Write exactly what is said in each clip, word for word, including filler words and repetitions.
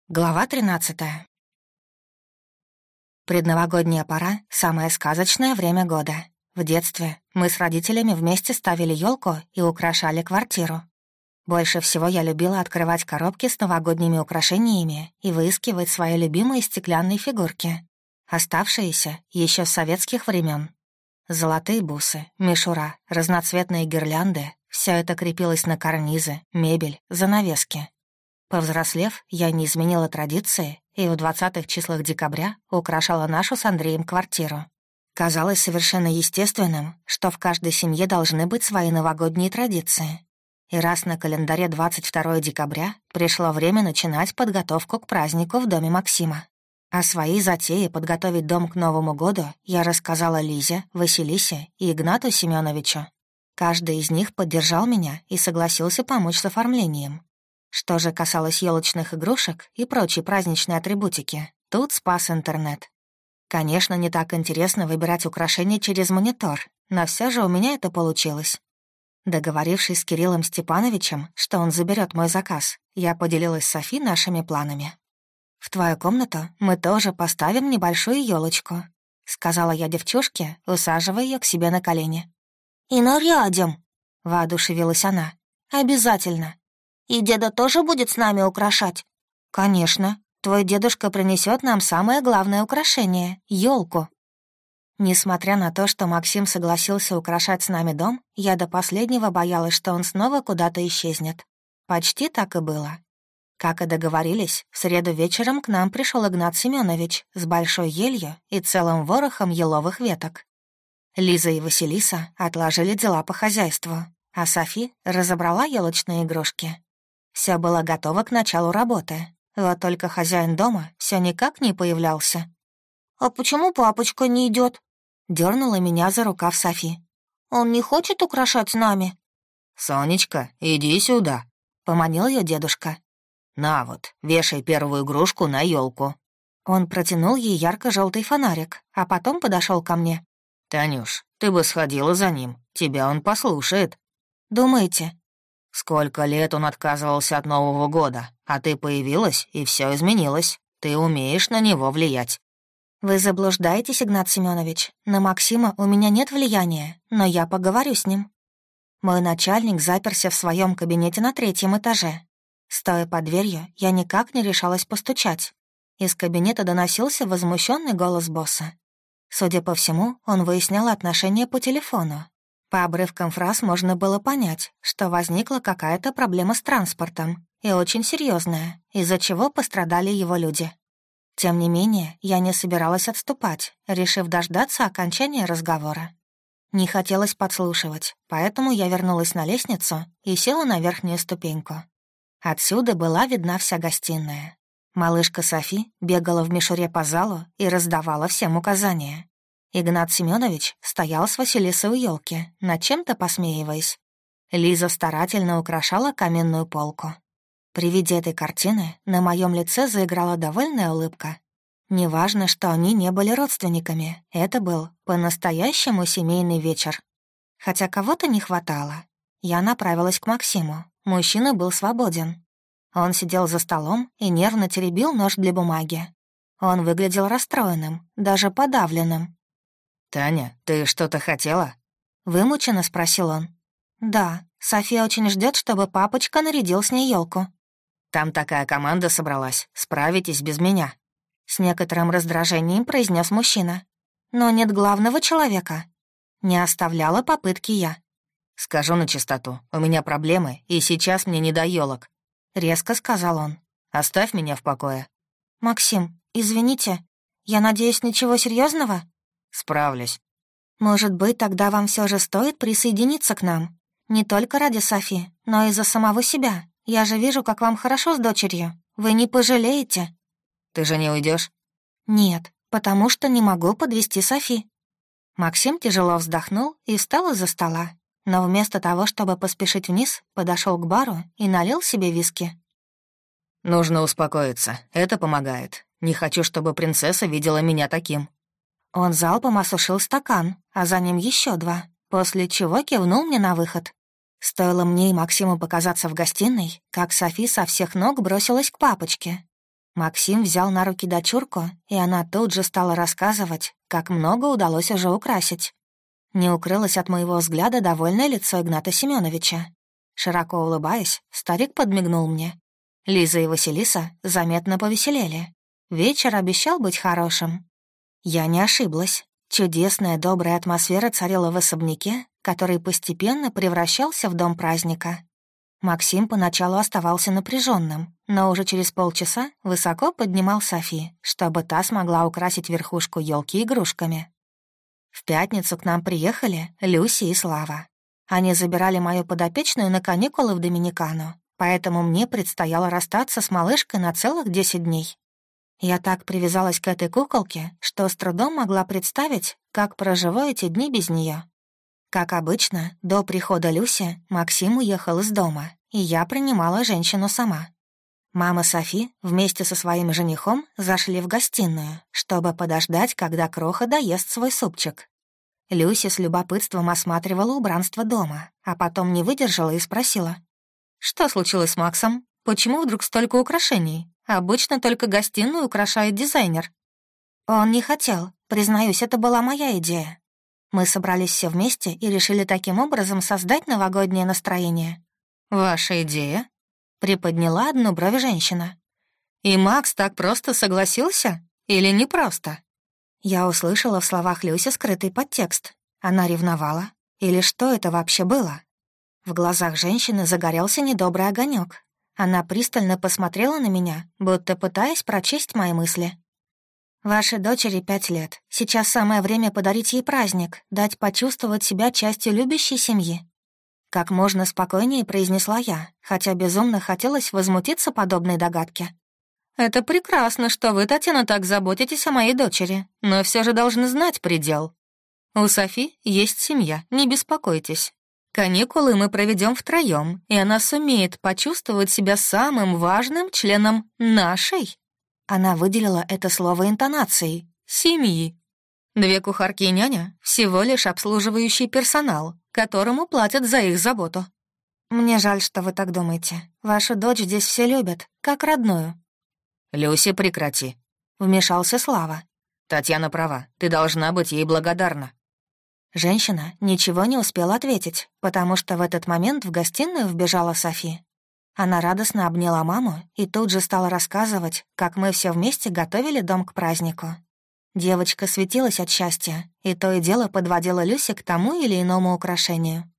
Глава тринадцатая. Предновогодняя пора — самое сказочное время года. В детстве мы с родителями вместе ставили елку и украшали квартиру. Больше всего я любила открывать коробки с новогодними украшениями и выискивать свои любимые стеклянные фигурки, оставшиеся еще с советских времен. Золотые бусы, мишура, разноцветные гирлянды — все это крепилось на карнизы, мебель, занавески. Повзрослев, я не изменила традиции и в двадцатых числах декабря украшала нашу с Андреем квартиру. Казалось совершенно естественным, что в каждой семье должны быть свои новогодние традиции. И раз на календаре двадцать второе декабря пришло время начинать подготовку к празднику в доме Максима. О своей затее подготовить дом к Новому году я рассказала Лизе, Василисе и Игнату Семеновичу. Каждый из них поддержал меня и согласился помочь с оформлением. Что же касалось елочных игрушек и прочей праздничной атрибутики, тут спас интернет. Конечно, не так интересно выбирать украшения через монитор, но все же у меня это получилось. Договорившись с Кириллом Степановичем, что он заберет мой заказ, я поделилась с Софи нашими планами. «В твою комнату мы тоже поставим небольшую елочку, сказала я девчушке, усаживая ее к себе на колени. «И нарядим», — воодушевилась она. «Обязательно. И деда тоже будет с нами украшать?» «Конечно. Твой дедушка принесет нам самое главное украшение — елку». Несмотря на то, что Максим согласился украшать с нами дом, я до последнего боялась, что он снова куда-то исчезнет. Почти так и было. Как и договорились, в среду вечером к нам пришел Игнат Семенович с большой елью и целым ворохом еловых веток. Лиза и Василиса отложили дела по хозяйству, а Софи разобрала елочные игрушки. Все было готово к началу работы, вот только хозяин дома все никак не появлялся. «А почему папочка не идет? Дернула меня за рукав Софи. «Он не хочет украшать с нами?» «Сонечка, иди сюда», — поманил ее дедушка. «На вот, вешай первую игрушку на елку». Он протянул ей ярко-желтый фонарик, а потом подошел ко мне. «Танюш, ты бы сходила за ним, тебя он послушает». «Думаете?» «Сколько лет он отказывался от Нового года, а ты появилась, и все изменилось. Ты умеешь на него влиять». «Вы заблуждаетесь, Игнат Семенович. На Максима у меня нет влияния, но я поговорю с ним». Мой начальник заперся в своем кабинете на третьем этаже. Стоя под дверью, я никак не решалась постучать. Из кабинета доносился возмущенный голос босса. Судя по всему, он выяснял отношения по телефону. По обрывкам фраз можно было понять, что возникла какая-то проблема с транспортом, и очень серьезная, из-за чего пострадали его люди. Тем не менее, я не собиралась отступать, решив дождаться окончания разговора. Не хотелось подслушивать, поэтому я вернулась на лестницу и села на верхнюю ступеньку. Отсюда была видна вся гостиная. Малышка Софи бегала в мишуре по залу и раздавала всем указания. Игнат Семенович стоял с Василисой у елки, над чем-то посмеиваясь. Лиза старательно украшала каменную полку. При виде этой картины на моем лице заиграла довольная улыбка. Неважно, что они не были родственниками, это был по-настоящему семейный вечер. Хотя кого-то не хватало. Я направилась к Максиму, мужчина был свободен. Он сидел за столом и нервно теребил нож для бумаги. Он выглядел расстроенным, даже подавленным. «Таня, ты что-то хотела?» — вымученно спросил он. «Да, София очень ждет, чтобы папочка нарядил с ней елку. «Там такая команда собралась, справитесь без меня», — с некоторым раздражением произнес мужчина. «Но нет главного человека». Не оставляла попытки я. «Скажу на чистоту, у меня проблемы, и сейчас мне не до елок», — резко сказал он. «Оставь меня в покое». «Максим, извините, я надеюсь, ничего серьезного? «Справлюсь». «Может быть, тогда вам все же стоит присоединиться к нам? Не только ради Софи, но и за самого себя. Я же вижу, как вам хорошо с дочерью. Вы не пожалеете». «Ты же не уйдешь? «Нет, потому что не могу подвести Софи». Максим тяжело вздохнул и встал из-за стола, но вместо того, чтобы поспешить вниз, подошел к бару и налил себе виски. «Нужно успокоиться, это помогает. Не хочу, чтобы принцесса видела меня таким». Он залпом осушил стакан, а за ним еще два, после чего кивнул мне на выход. Стоило мне и Максиму показаться в гостиной, как Софи со всех ног бросилась к папочке. Максим взял на руки дочурку, и она тут же стала рассказывать, как много удалось уже украсить. Не укрылось от моего взгляда довольное лицо Игната Семеновича. Широко улыбаясь, старик подмигнул мне. Лиза и Василиса заметно повеселели. Вечер обещал быть хорошим. Я не ошиблась. Чудесная, добрая атмосфера царила в особняке, который постепенно превращался в дом праздника. Максим поначалу оставался напряженным, но уже через полчаса высоко поднимал Софи, чтобы та смогла украсить верхушку елки игрушками. В пятницу к нам приехали Люси и Слава. Они забирали мою подопечную на каникулы в Доминикану, поэтому мне предстояло расстаться с малышкой на целых десять дней. Я так привязалась к этой куколке, что с трудом могла представить, как проживу эти дни без нее. Как обычно, до прихода Люси Максим уехал из дома, и я принимала женщину сама. Мама Софи вместе со своим женихом зашли в гостиную, чтобы подождать, когда Кроха доест свой супчик. Люси с любопытством осматривала убранство дома, а потом не выдержала и спросила: «Что случилось с Максом? Почему вдруг столько украшений? Обычно только гостиную украшает дизайнер». «Он не хотел. Признаюсь, это была моя идея. Мы собрались все вместе и решили таким образом создать новогоднее настроение». «Ваша идея?» — приподняла одну бровь женщина. «И Макс так просто согласился? Или не просто?» Я услышала в словах Люси скрытый подтекст. Она ревновала? Или что это вообще было? В глазах женщины загорелся недобрый огонек. Она пристально посмотрела на меня, будто пытаясь прочесть мои мысли. «Вашей дочери пять лет. Сейчас самое время подарить ей праздник, дать почувствовать себя частью любящей семьи». Как можно спокойнее произнесла я, хотя безумно хотелось возмутиться подобной догадке. «Это прекрасно, что вы, Татьяна, так заботитесь о моей дочери, но все же должны знать предел. У Софи есть семья, не беспокойтесь. Каникулы мы проведем втроем, и она сумеет почувствовать себя самым важным членом нашей». Она выделила это слово интонацией «семьи». Две кухарки и няня — всего лишь обслуживающий персонал, которому платят за их заботу. «Мне жаль, что вы так думаете. Вашу дочь здесь все любят, как родную». «Люси, прекрати», — вмешался Слава. «Татьяна права, ты должна быть ей благодарна». Женщина ничего не успела ответить, потому что в этот момент в гостиную вбежала Софи. Она радостно обняла маму и тут же стала рассказывать, как мы все вместе готовили дом к празднику. Девочка светилась от счастья, и то и дело подводила Люси к тому или иному украшению.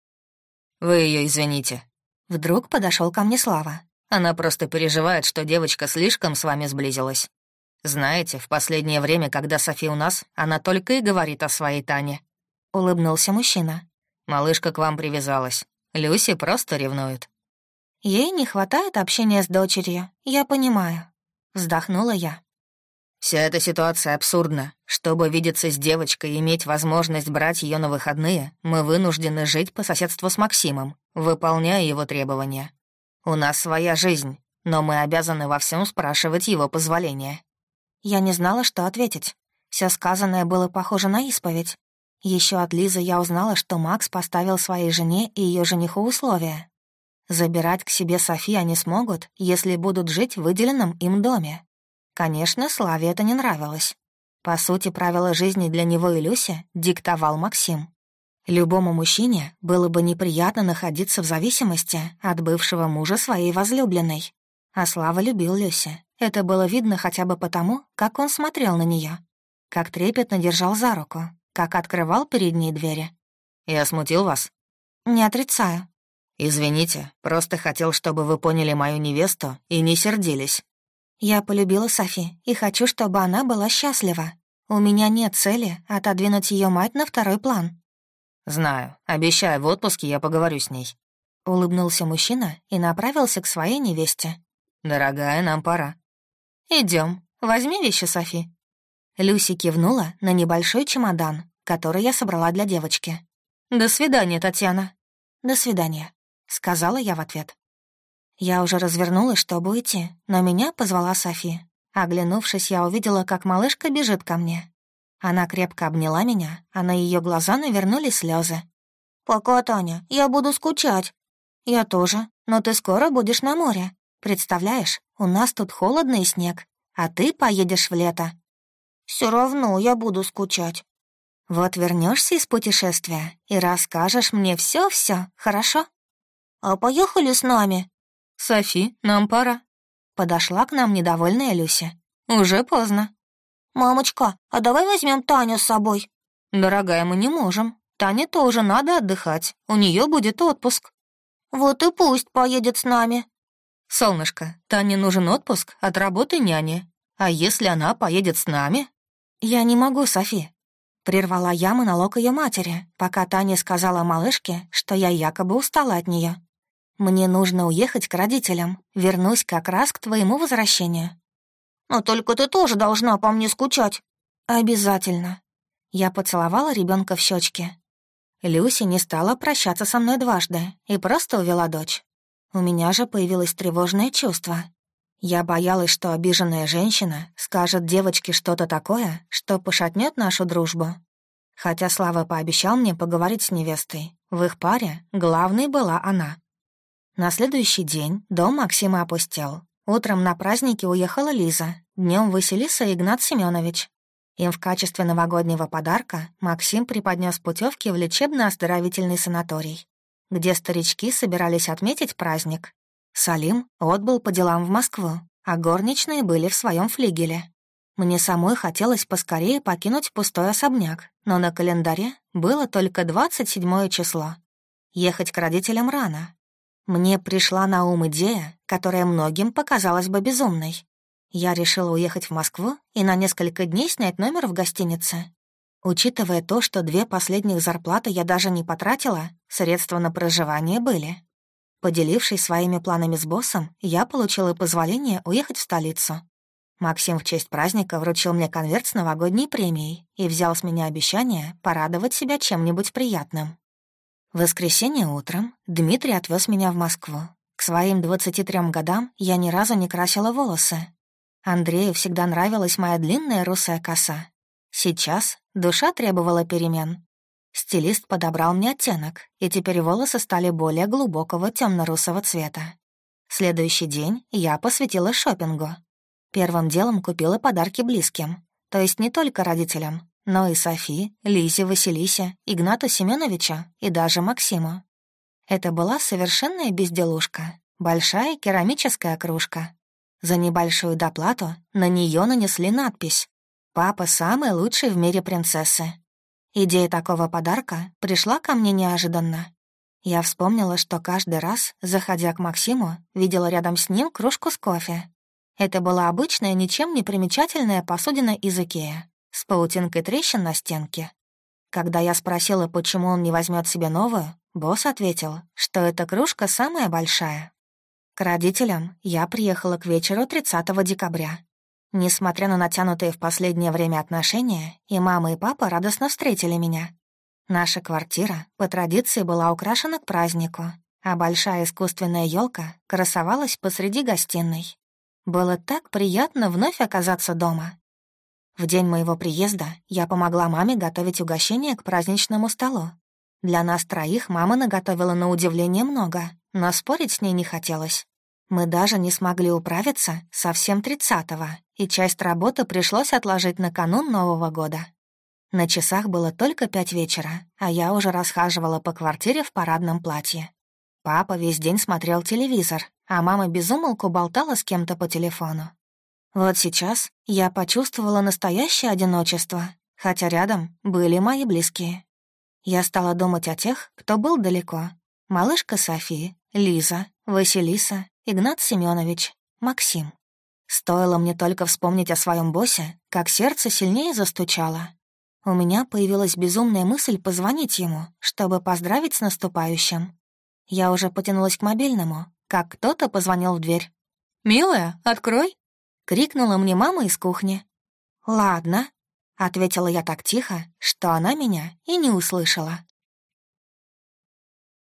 «Вы ее извините». Вдруг подошел ко мне Слава. «Она просто переживает, что девочка слишком с вами сблизилась. Знаете, в последнее время, когда Софи у нас, она только и говорит о своей Тане». Улыбнулся мужчина. «Малышка к вам привязалась. Люси просто ревнует». «Ей не хватает общения с дочерью, я понимаю», — вздохнула я. «Вся эта ситуация абсурдна. Чтобы видеться с девочкой и иметь возможность брать ее на выходные, мы вынуждены жить по соседству с Максимом, выполняя его требования. У нас своя жизнь, но мы обязаны во всем спрашивать его позволения». Я не знала, что ответить. Все сказанное было похоже на исповедь. Еще от Лизы я узнала, что Макс поставил своей жене и ее жениху условия. Забирать к себе Софи они смогут, если будут жить в выделенном им доме. Конечно, Славе это не нравилось. По сути, правила жизни для него и Люси диктовал Максим. Любому мужчине было бы неприятно находиться в зависимости от бывшего мужа своей возлюбленной. А Слава любил Люси. Это было видно хотя бы потому, как он смотрел на нее, как трепетно держал за руку, как открывал перед ней двери. «Я смутил вас?» «Не отрицаю». «Извините, просто хотел, чтобы вы поняли мою невесту и не сердились». «Я полюбила Софи и хочу, чтобы она была счастлива. У меня нет цели отодвинуть ее мать на второй план». «Знаю. Обещаю, в отпуске я поговорю с ней». Улыбнулся мужчина и направился к своей невесте. «Дорогая, нам пора». Идем. Возьми вещи, Софи». Люси кивнула на небольшой чемодан, который я собрала для девочки. «До свидания, Татьяна». «До свидания», — сказала я в ответ. Я уже развернулась, чтобы уйти, но меня позвала Софи. Оглянувшись, я увидела, как малышка бежит ко мне. Она крепко обняла меня, а на ее глаза навернулись слезы. «Пока, Таня, я буду скучать». «Я тоже, но ты скоро будешь на море. Представляешь, У нас тут холодно и снег, а ты поедешь в лето». «Все равно я буду скучать». «Вот вернешься из путешествия и расскажешь мне все-все, хорошо?» «А поехали с нами?» «Софи, нам пора». Подошла к нам недовольная Люся. «Уже поздно». «Мамочка, а давай возьмем Таню с собой?» «Дорогая, мы не можем. Тане тоже надо отдыхать. У нее будет отпуск». «Вот и пусть поедет с нами». «Солнышко, Тане нужен отпуск от работы няни. А если она поедет с нами?» «Я не могу, Софи». Прервала я монолог ее матери, пока Таня сказала малышке, что я якобы устала от нее. «Мне нужно уехать к родителям. Вернусь как раз к твоему возвращению». «Но только ты тоже должна по мне скучать». «Обязательно». Я поцеловала ребенка в щечки. Люси не стала прощаться со мной дважды и просто увела дочь. У меня же появилось тревожное чувство. Я боялась, что обиженная женщина скажет девочке что-то такое, что пошатнет нашу дружбу. Хотя Слава пообещал мне поговорить с невестой. В их паре главной была она. На следующий день дом Максима опустел. Утром на праздники уехала Лиза, днем Василиса и Игнат Семенович. Им в качестве новогоднего подарка Максим преподнес путевки в лечебно-оздоровительный санаторий, где старички собирались отметить праздник. Салим отбыл по делам в Москву, а горничные были в своем флигеле. Мне самой хотелось поскорее покинуть пустой особняк, но на календаре было только двадцать седьмое число. Ехать к родителям рано. Мне пришла на ум идея, которая многим показалась бы безумной. Я решила уехать в Москву и на несколько дней снять номер в гостинице. Учитывая то, что две последних зарплаты я даже не потратила, средства на проживание были. Поделившись своими планами с боссом, я получила позволение уехать в столицу. Максим в честь праздника вручил мне конверт с новогодней премией и взял с меня обещание порадовать себя чем-нибудь приятным. В воскресенье утром Дмитрий отвез меня в Москву. К своим двадцати трём годам я ни разу не красила волосы. Андрею всегда нравилась моя длинная русая коса. Сейчас душа требовала перемен. Стилист подобрал мне оттенок, и теперь волосы стали более глубокого темно-русого цвета. Следующий день я посвятила шопингу. Первым делом купила подарки близким, то есть не только родителям, но и Софи, Лизе, Василисе, Игнату Семеновичу и даже Максиму. Это была совершенная безделушка, большая керамическая кружка. За небольшую доплату на нее нанесли надпись «Папа самый лучший в мире принцессы». Идея такого подарка пришла ко мне неожиданно. Я вспомнила, что каждый раз, заходя к Максиму, видела рядом с ним кружку с кофе. Это была обычная, ничем не примечательная посудина из Икеа с паутинкой трещин на стенке. Когда я спросила, почему он не возьмет себе новую, босс ответил, что эта кружка самая большая. К родителям я приехала к вечеру тридцатого декабря. Несмотря на натянутые в последнее время отношения, и мама, и папа радостно встретили меня. Наша квартира по традиции была украшена к празднику, а большая искусственная елка красовалась посреди гостиной. Было так приятно вновь оказаться дома. В день моего приезда я помогла маме готовить угощение к праздничному столу. Для нас троих мама наготовила на удивление много, но спорить с ней не хотелось. Мы даже не смогли управиться совсем тридцатого, и часть работы пришлось отложить на канун Нового года. На часах было только пять вечера, а я уже расхаживала по квартире в парадном платье. Папа весь день смотрел телевизор, а мама безумолку болтала с кем-то по телефону. Вот сейчас я почувствовала настоящее одиночество, хотя рядом были мои близкие. Я стала думать о тех, кто был далеко. Малышка Софи, Лиза, Василиса, Игнат Семенович, Максим. Стоило мне только вспомнить о своем боссе, как сердце сильнее застучало. У меня появилась безумная мысль позвонить ему, чтобы поздравить с наступающим. Я уже потянулась к мобильному, как кто-то позвонил в дверь. «Милая, открой!» — крикнула мне мама из кухни. «Ладно», — ответила я так тихо, что она меня и не услышала.